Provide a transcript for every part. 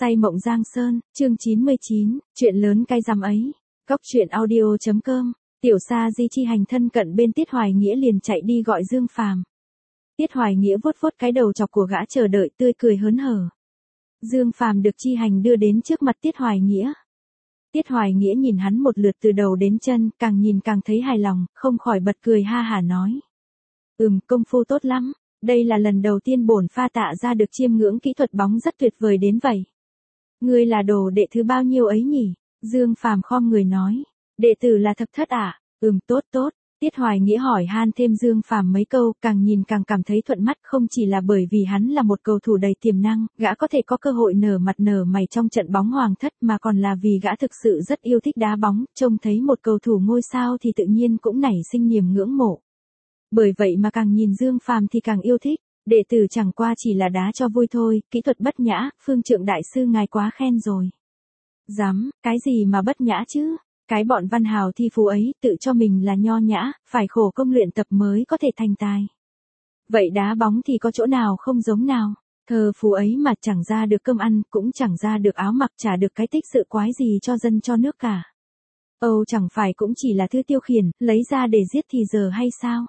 Say mộng Giang Sơn, chương 99, chuyện lớn cay rằm ấy. Cóc truyện audio.com, Tiểu Sa Di chi hành thân cận bên Tiết Hoài Nghĩa liền chạy đi gọi Dương Phàm. Tiết Hoài Nghĩa vuốt vuốt cái đầu chọc của gã chờ đợi tươi cười hớn hở. Dương Phàm được chi hành đưa đến trước mặt Tiết Hoài Nghĩa. Tiết Hoài Nghĩa nhìn hắn một lượt từ đầu đến chân, càng nhìn càng thấy hài lòng, không khỏi bật cười ha hả nói. Công phu tốt lắm, đây là lần đầu tiên bổn pha tạ ra được chiêm ngưỡng kỹ thuật bóng rất tuyệt vời đến vậy. Ngươi là đồ đệ thứ bao nhiêu ấy nhỉ? Dương Phàm khom người nói. Đệ tử là Thập Thất ạ. Tốt tốt. Tiết Hoài Nghĩa hỏi han thêm Dương Phàm mấy câu, càng nhìn càng cảm thấy thuận mắt, không chỉ là bởi vì hắn là một cầu thủ đầy tiềm năng, gã có thể có cơ hội nở mặt nở mày trong trận bóng Hoàng Thất, mà còn là vì gã thực sự rất yêu thích đá bóng, trông thấy một cầu thủ ngôi sao thì tự nhiên cũng nảy sinh niềm ngưỡng mộ. Bởi vậy mà càng nhìn Dương Phàm thì càng yêu thích. Đệ tử chẳng qua chỉ là đá cho vui thôi, kỹ thuật bất nhã, Phương Trượng đại sư ngài quá khen rồi. Dám, cái gì mà bất nhã chứ? Cái bọn văn hào thi phú ấy tự cho mình là nho nhã, phải khổ công luyện tập mới có thể thành tài. Vậy đá bóng thì có chỗ nào không giống nào? Thờ phú ấy mà chẳng ra được cơm ăn, cũng chẳng ra được áo mặc, chả được cái tích sự quái gì cho dân cho nước cả. Chẳng phải cũng chỉ là thứ tiêu khiển, lấy ra để giết thì giờ hay sao?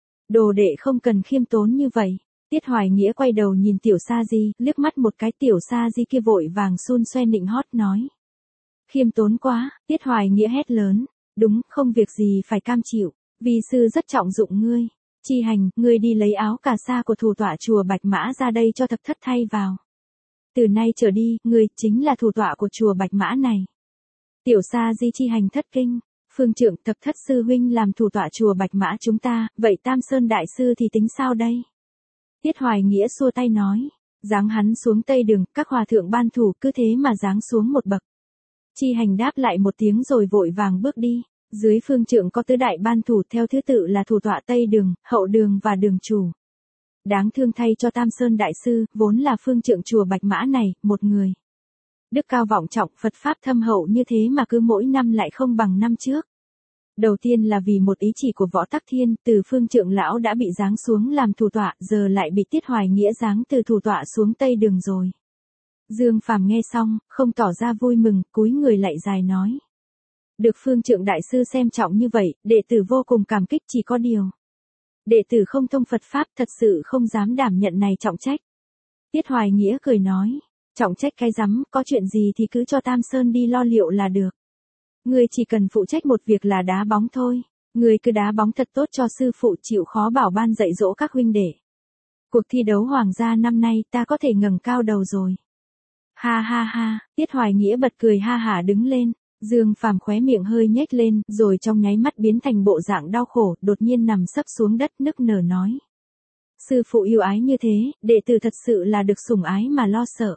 Đồ đệ không cần khiêm tốn như vậy. Tiết Hoài Nghĩa quay đầu nhìn Tiểu Sa Di, liếc mắt một cái, Tiểu Sa Di kia vội vàng xun xoe nịnh hót nói. Khiêm tốn quá, Tiết Hoài Nghĩa hét lớn. Đúng, không việc gì phải cam chịu, vi sư rất trọng dụng ngươi. Chi hành, ngươi đi lấy áo cà sa của thủ tọa chùa Bạch Mã ra đây cho Thập Thất thay vào. Từ nay trở đi, ngươi chính là thủ tọa của chùa Bạch Mã này. Tiểu Sa Di chi hành thất kinh. Phương Trượng, Thập Thất sư huynh làm thủ tọa chùa Bạch Mã chúng ta, vậy Tam Sơn đại sư thì tính sao đây? Tiết Hoài Nghĩa xua tay nói, giáng hắn xuống Tây Đường, các hòa thượng ban thủ cứ thế mà giáng xuống một bậc. Chi hành đáp lại một tiếng rồi vội vàng bước đi. Dưới Phương Trượng có tứ đại ban thủ theo thứ tự là thủ tọa Tây Đường, Hậu Đường và Đường chủ. Đáng thương thay cho Tam Sơn đại sư, vốn là Phương Trượng chùa Bạch Mã này, một người. Đức cao vọng trọng, Phật pháp thâm hậu như thế mà cứ mỗi năm lại không bằng năm trước. Đầu tiên là vì một ý chỉ của Võ Tắc Thiên, từ Phương Trượng lão đã bị giáng xuống làm thủ tọa, giờ lại bị Tiết Hoài Nghĩa giáng từ thủ tọa xuống Tây Đường rồi. Dương Phàm nghe xong, không tỏ ra vui mừng, cúi người lạy dài nói. Được Phương Trượng đại sư xem trọng như vậy, đệ tử vô cùng cảm kích, chỉ có điều. Đệ tử không thông Phật pháp, thật sự không dám đảm nhận này trọng trách. Tiết Hoài Nghĩa cười nói. Trọng trách cái rắm, có chuyện gì thì cứ cho Tam Sơn đi lo liệu là được. Ngươi chỉ cần phụ trách một việc là đá bóng thôi. Ngươi cứ đá bóng thật tốt cho sư phụ, chịu khó bảo ban dạy dỗ các huynh đệ. Cuộc thi đấu hoàng gia năm nay ta có thể ngẩng cao đầu rồi. Ha ha ha, Tiết Hoài Nghĩa bật cười ha hả đứng lên. Dương Phàm khóe miệng hơi nhếch lên, rồi trong nháy mắt biến thành bộ dạng đau khổ, đột nhiên nằm sấp xuống đất nức nở nói. Sư phụ yêu ái như thế, đệ tử thật sự là được sủng ái mà lo sợ.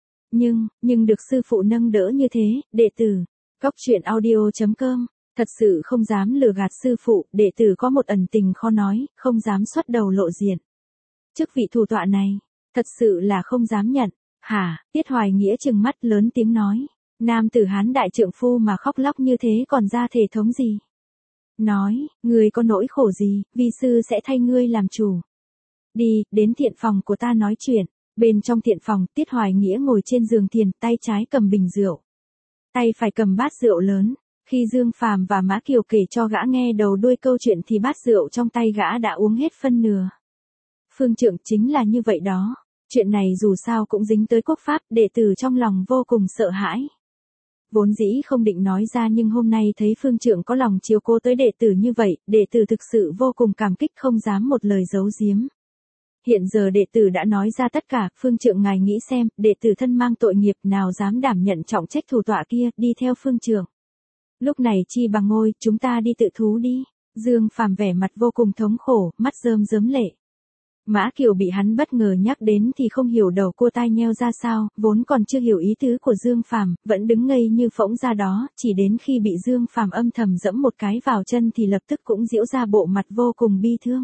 Nhưng được sư phụ nâng đỡ như thế, đệ tử. Cóc truyện audio.com, thật sự không dám lừa gạt sư phụ, đệ tử có một ẩn tình khó nói, không dám xuất đầu lộ diện. Chức vị thủ tọa này, thật sự là không dám nhận. Hả? Tiết Hoài Nghĩa trừng mắt lớn tiếng nói. Nam tử Hán đại trượng phu mà khóc lóc như thế còn ra thể thống gì? Nói, ngươi có nỗi khổ gì, vi sư sẽ thay ngươi làm chủ. Đi, đến thiện phòng của ta nói chuyện. Bên trong thiện phòng, Tiết Hoài Nghĩa ngồi trên giường thiền, tay trái cầm bình rượu. Tay phải cầm bát rượu lớn. Khi Dương Phàm và Mã Kiều kể cho gã nghe đầu đuôi câu chuyện thì bát rượu trong tay gã đã uống hết phân nửa. Phương Trượng chính là như vậy đó. Chuyện này dù sao cũng dính tới quốc pháp, đệ tử trong lòng vô cùng sợ hãi. Vốn dĩ không định nói ra nhưng hôm nay thấy Phương Trượng có lòng chiếu cố tới đệ tử như vậy, đệ tử thực sự vô cùng cảm kích, không dám một lời giấu giếm. Hiện giờ đệ tử đã nói ra tất cả, Phương Trượng ngài nghĩ xem, đệ tử thân mang tội nghiệp nào dám đảm nhận trọng trách thủ tọa kia, đi theo Phương Trượng. Lúc này chi bằng ngôi, chúng ta đi tự thú đi. Dương Phàm vẻ mặt vô cùng thống khổ, mắt rơm rớm lệ. Mã Kiều bị hắn bất ngờ nhắc đến thì không hiểu đầu cua tai nheo ra sao, vốn còn chưa hiểu ý tứ của Dương Phàm, vẫn đứng ngây như phỗng ra đó, chỉ đến khi bị Dương Phàm âm thầm dẫm một cái vào chân thì lập tức cũng giễu ra bộ mặt vô cùng bi thương.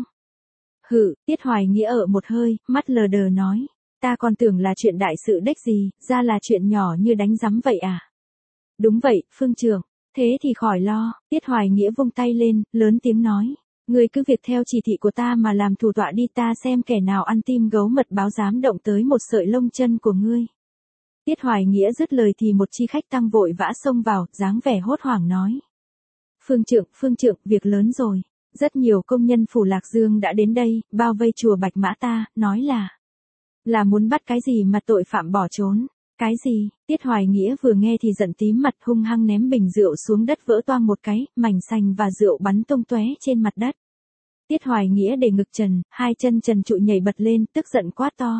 Tiết Hoài Nghĩa ở một hơi, mắt lờ đờ nói, ta còn tưởng là chuyện đại sự đếch gì, ra là chuyện nhỏ như đánh rắm vậy à? Đúng vậy, Phương Trượng, thế thì khỏi lo. Tiết Hoài Nghĩa vung tay lên, lớn tiếng nói, ngươi cứ việc theo chỉ thị của ta mà làm thủ tọa đi, ta xem kẻ nào ăn tim gấu mật báo dám động tới một sợi lông chân của ngươi. Tiết Hoài Nghĩa dứt lời thì một chi khách tăng vội vã xông vào, dáng vẻ hốt hoảng nói. Phương trượng, việc lớn rồi. Rất nhiều công nhân phủ Lạc Dương đã đến đây, bao vây chùa Bạch Mã ta, nói là muốn bắt cái gì mà tội phạm bỏ trốn. Cái gì? Tiết Hoài Nghĩa vừa nghe thì giận tím mặt, hung hăng ném bình rượu xuống đất vỡ toang một cái, mảnh sành và rượu bắn tung tóe trên mặt đất. Tiết Hoài Nghĩa để ngực trần, hai chân trần trụi nhảy bật lên, tức giận quát to.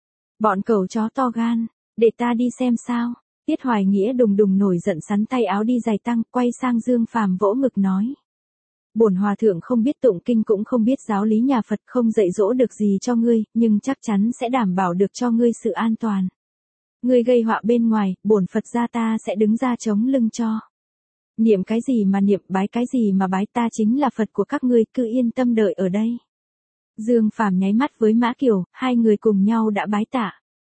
Bọn cẩu chó to gan, để ta đi xem sao. Tiết Hoài Nghĩa đùng đùng nổi giận sắn tay áo đi giày tăng, quay sang Dương Phàm vỗ ngực nói. Bổn hòa thượng không biết tụng kinh cũng không biết giáo lý nhà Phật, không dạy dỗ được gì cho ngươi, nhưng chắc chắn sẽ đảm bảo được cho ngươi sự an toàn. Ngươi gây họa bên ngoài, bổn Phật gia ta sẽ đứng ra chống lưng cho. Niệm cái gì mà niệm, bái cái gì mà bái, ta chính là Phật của các ngươi, cứ yên tâm đợi ở đây. Dương Phàm nháy mắt với Mã Kiều, hai người cùng nhau đã bái tạ.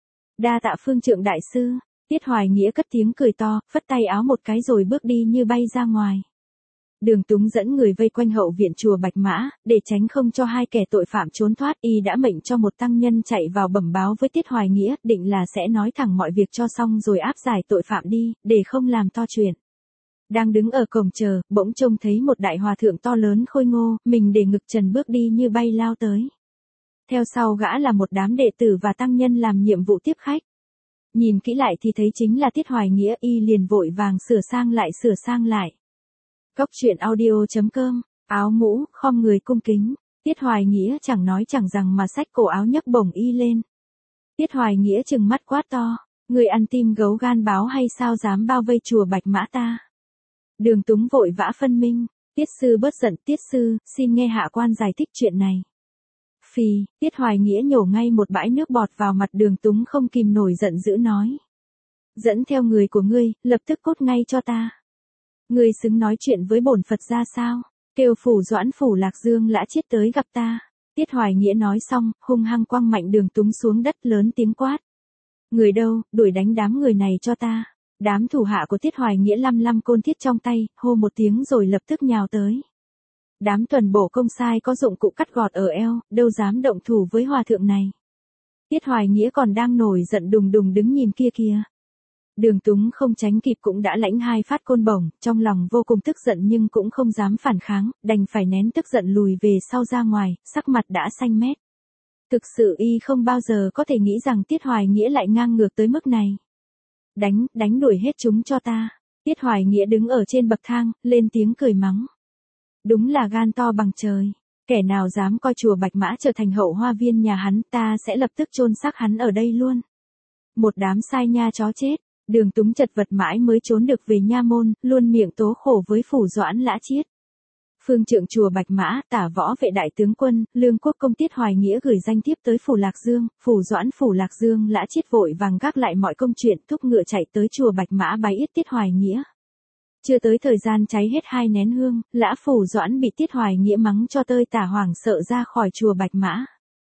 Đa tạ phương trượng đại sư. Tiết Hoài Nghĩa cất tiếng cười to, phất tay áo một cái rồi bước đi như bay ra ngoài. Đường Túng dẫn người vây quanh hậu viện chùa Bạch Mã, để tránh không cho hai kẻ tội phạm trốn thoát, y đã mệnh cho một tăng nhân chạy vào bẩm báo với Tiết Hoài Nghĩa, định là sẽ nói thẳng mọi việc cho xong rồi áp giải tội phạm đi, để không làm to chuyện. Đang đứng ở cổng chờ, bỗng trông thấy một đại hòa thượng to lớn khôi ngô, mình để ngực trần bước đi như bay lao tới. Theo sau gã là một đám đệ tử và tăng nhân làm nhiệm vụ tiếp khách. Nhìn kỹ lại thì thấy chính là Tiết Hoài Nghĩa, y liền vội vàng sửa sang lại. Cốc truyện audio.com, áo mũ, khom người cung kính. Tiết Hoài Nghĩa chẳng nói chẳng rằng mà xách cổ áo nhấc bổng y lên. Tiết Hoài Nghĩa trừng mắt quát to, người ăn tim gấu gan báo hay sao dám bao vây chùa Bạch Mã ta. Đường Túng vội vã phân minh, Tiết sư bớt giận, Tiết sư, xin nghe hạ quan giải thích chuyện này. Phì, Tiết Hoài Nghĩa nhổ ngay một bãi nước bọt vào mặt Đường Túng, không kìm nổi giận dữ nói. Dẫn theo người của ngươi, lập tức cốt ngay cho ta. Ngươi xứng nói chuyện với bổn Phật ra sao? Kêu phủ Doãn phủ Lạc Dương Lã Chiết tới gặp ta. Tiết Hoài Nghĩa nói xong, hung hăng quăng mạnh Đường Túng xuống đất, lớn tiếng quát. Người đâu, đuổi đánh đám người này cho ta. Đám thủ hạ của Tiết Hoài Nghĩa lăm côn thiết trong tay, hô một tiếng rồi lập tức nhào tới. Đám tuần bổ công sai có dụng cụ cắt gọt ở eo, đâu dám động thủ với hòa thượng này. Tiết Hoài Nghĩa còn đang nổi giận đùng đùng đứng nhìn kia kìa. Đường Túng không tránh kịp cũng đã lãnh hai phát côn bổng, trong lòng vô cùng tức giận nhưng cũng không dám phản kháng, đành phải nén tức giận lùi về sau ra ngoài, sắc mặt đã xanh mét. Thực sự y không bao giờ có thể nghĩ rằng Tiết Hoài Nghĩa lại ngang ngược tới mức này. Đánh đuổi hết chúng cho ta. Tiết Hoài Nghĩa đứng ở trên bậc thang, lên tiếng cười mắng. Đúng là gan to bằng trời. Kẻ nào dám coi chùa Bạch Mã trở thành hậu hoa viên nhà hắn, ta sẽ lập tức chôn xác hắn ở đây luôn. Một đám sai nha chó chết. Đường Túng chật vật mãi mới trốn được về nha môn, luôn miệng tố khổ với phủ Doãn Lã Chiết. Phương trượng chùa Bạch Mã, tả võ vệ đại tướng quân, Lương Quốc công Tiết Hoài Nghĩa gửi danh thiếp tới phủ Lạc Dương, phủ Doãn phủ Lạc Dương Lã Chiết vội vàng gác lại mọi công chuyện, thúc ngựa chạy tới chùa Bạch Mã bái yết Tiết Hoài Nghĩa. Chưa tới thời gian cháy hết 2 nén hương, Lã phủ Doãn bị Tiết Hoài Nghĩa mắng cho tơi tả, hoảng sợ ra khỏi chùa Bạch Mã.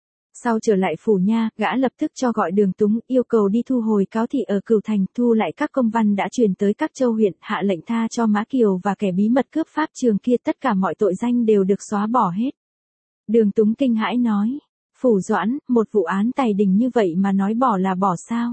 Sau trở lại phủ nha, gã lập tức cho gọi Đường Túng, yêu cầu đi thu hồi cáo thị ở Cửu Thành, thu lại các công văn đã truyền tới các châu huyện, hạ lệnh tha cho Mã Kiều và kẻ bí mật cướp pháp trường kia, tất cả mọi tội danh đều được xóa bỏ hết. Đường Túng kinh hãi nói, phủ Doãn, một vụ án tài đình như vậy mà nói bỏ là bỏ sao?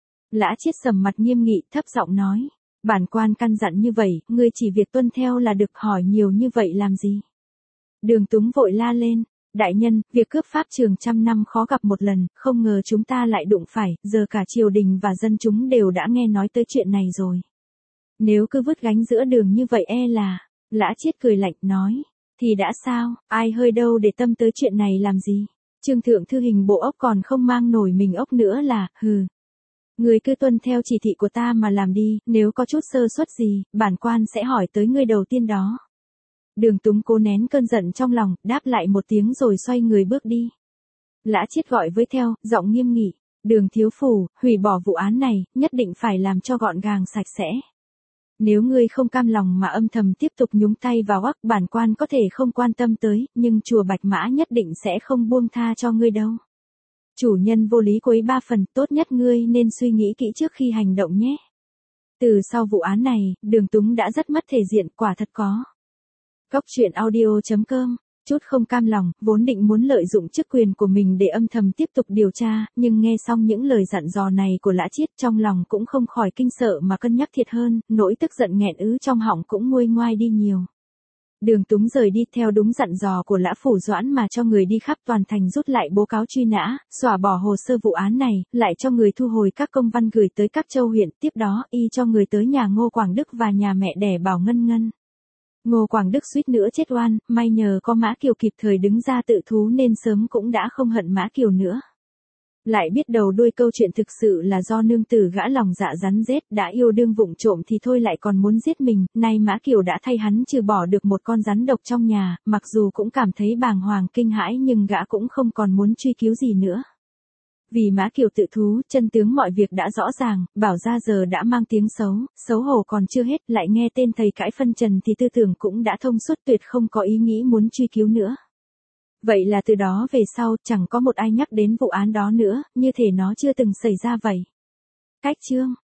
Lã Chiết sầm mặt nghiêm nghị, thấp giọng nói, bản quan căn dặn như vậy, ngươi chỉ việc tuân theo là được, hỏi nhiều như vậy làm gì? Đường Túng vội la lên. Đại nhân, việc cướp pháp trường 100 năm khó gặp một lần, không ngờ chúng ta lại đụng phải, giờ cả triều đình và dân chúng đều đã nghe nói tới chuyện này rồi. Nếu cứ vứt gánh giữa đường như vậy là, Lã Chiết cười lạnh nói, thì đã sao, ai hơi đâu để tâm tới chuyện này làm gì. Trương thượng thư hình bộ ốc còn không mang nổi mình ốc nữa là, hừ. Ngươi cứ tuân theo chỉ thị của ta mà làm đi, nếu có chút sơ suất gì, bản quan sẽ hỏi tới ngươi đầu tiên đó. Đường Túng cố nén cơn giận trong lòng, đáp lại một tiếng rồi xoay người bước đi. Lã Chiết gọi với theo, giọng nghiêm nghị, Đường thiếu phủ, hủy bỏ vụ án này, nhất định phải làm cho gọn gàng sạch sẽ. Nếu ngươi không cam lòng mà âm thầm tiếp tục nhúng tay vào ắc, bản quan có thể không quan tâm tới, nhưng chùa Bạch Mã nhất định sẽ không buông tha cho ngươi đâu. Chủ nhân vô lý quấy 3 phần, tốt nhất ngươi nên suy nghĩ kỹ trước khi hành động nhé. Từ sau vụ án này, Đường Túng đã rất mất thể diện, quả thật có. Cốc truyện audio.com chút không cam lòng, vốn định muốn lợi dụng chức quyền của mình để âm thầm tiếp tục điều tra, nhưng nghe xong những lời dặn dò này của Lã Chiết trong lòng cũng không khỏi kinh sợ mà cân nhắc thiệt hơn, nỗi tức giận nghẹn ứ trong họng cũng nguôi ngoai đi nhiều. Đường Túng rời đi theo đúng dặn dò của Lã Phủ Doãn mà cho người đi khắp toàn thành rút lại bố cáo truy nã, xóa bỏ hồ sơ vụ án này, lại cho người thu hồi các công văn gửi tới các châu huyện, tiếp đó y cho người tới nhà Ngô Quảng Đức và nhà mẹ đẻ Bảo Ngân Ngân. Ngô Quảng Đức suýt nữa chết oan, may nhờ có Mã Kiều kịp thời đứng ra tự thú nên sớm cũng đã không hận Mã Kiều nữa. Lại biết đầu đuôi câu chuyện thực sự là do nương tử gã lòng dạ rắn rết đã yêu đương vụng trộm thì thôi lại còn muốn giết mình, nay Mã Kiều đã thay hắn trừ bỏ được một con rắn độc trong nhà, mặc dù cũng cảm thấy bàng hoàng kinh hãi nhưng gã cũng không còn muốn truy cứu gì nữa. Vì Mã Kiều tự thú, chân tướng mọi việc đã rõ ràng, bảo ra giờ đã mang tiếng xấu, xấu hổ còn chưa hết, lại nghe tên thầy cãi phân trần thì tư tưởng cũng đã thông suốt tuyệt không có ý nghĩ muốn truy cứu nữa. Vậy là từ đó về sau, chẳng có một ai nhắc đến vụ án đó nữa, như thể nó chưa từng xảy ra vậy. Cách chương